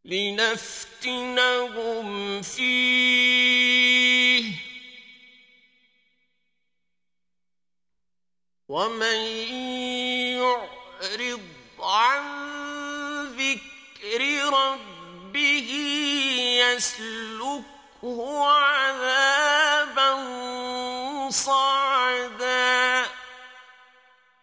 لنفتنهم فيه ومن يعرض عن ذكر ربه يسلكه عذابا صعدا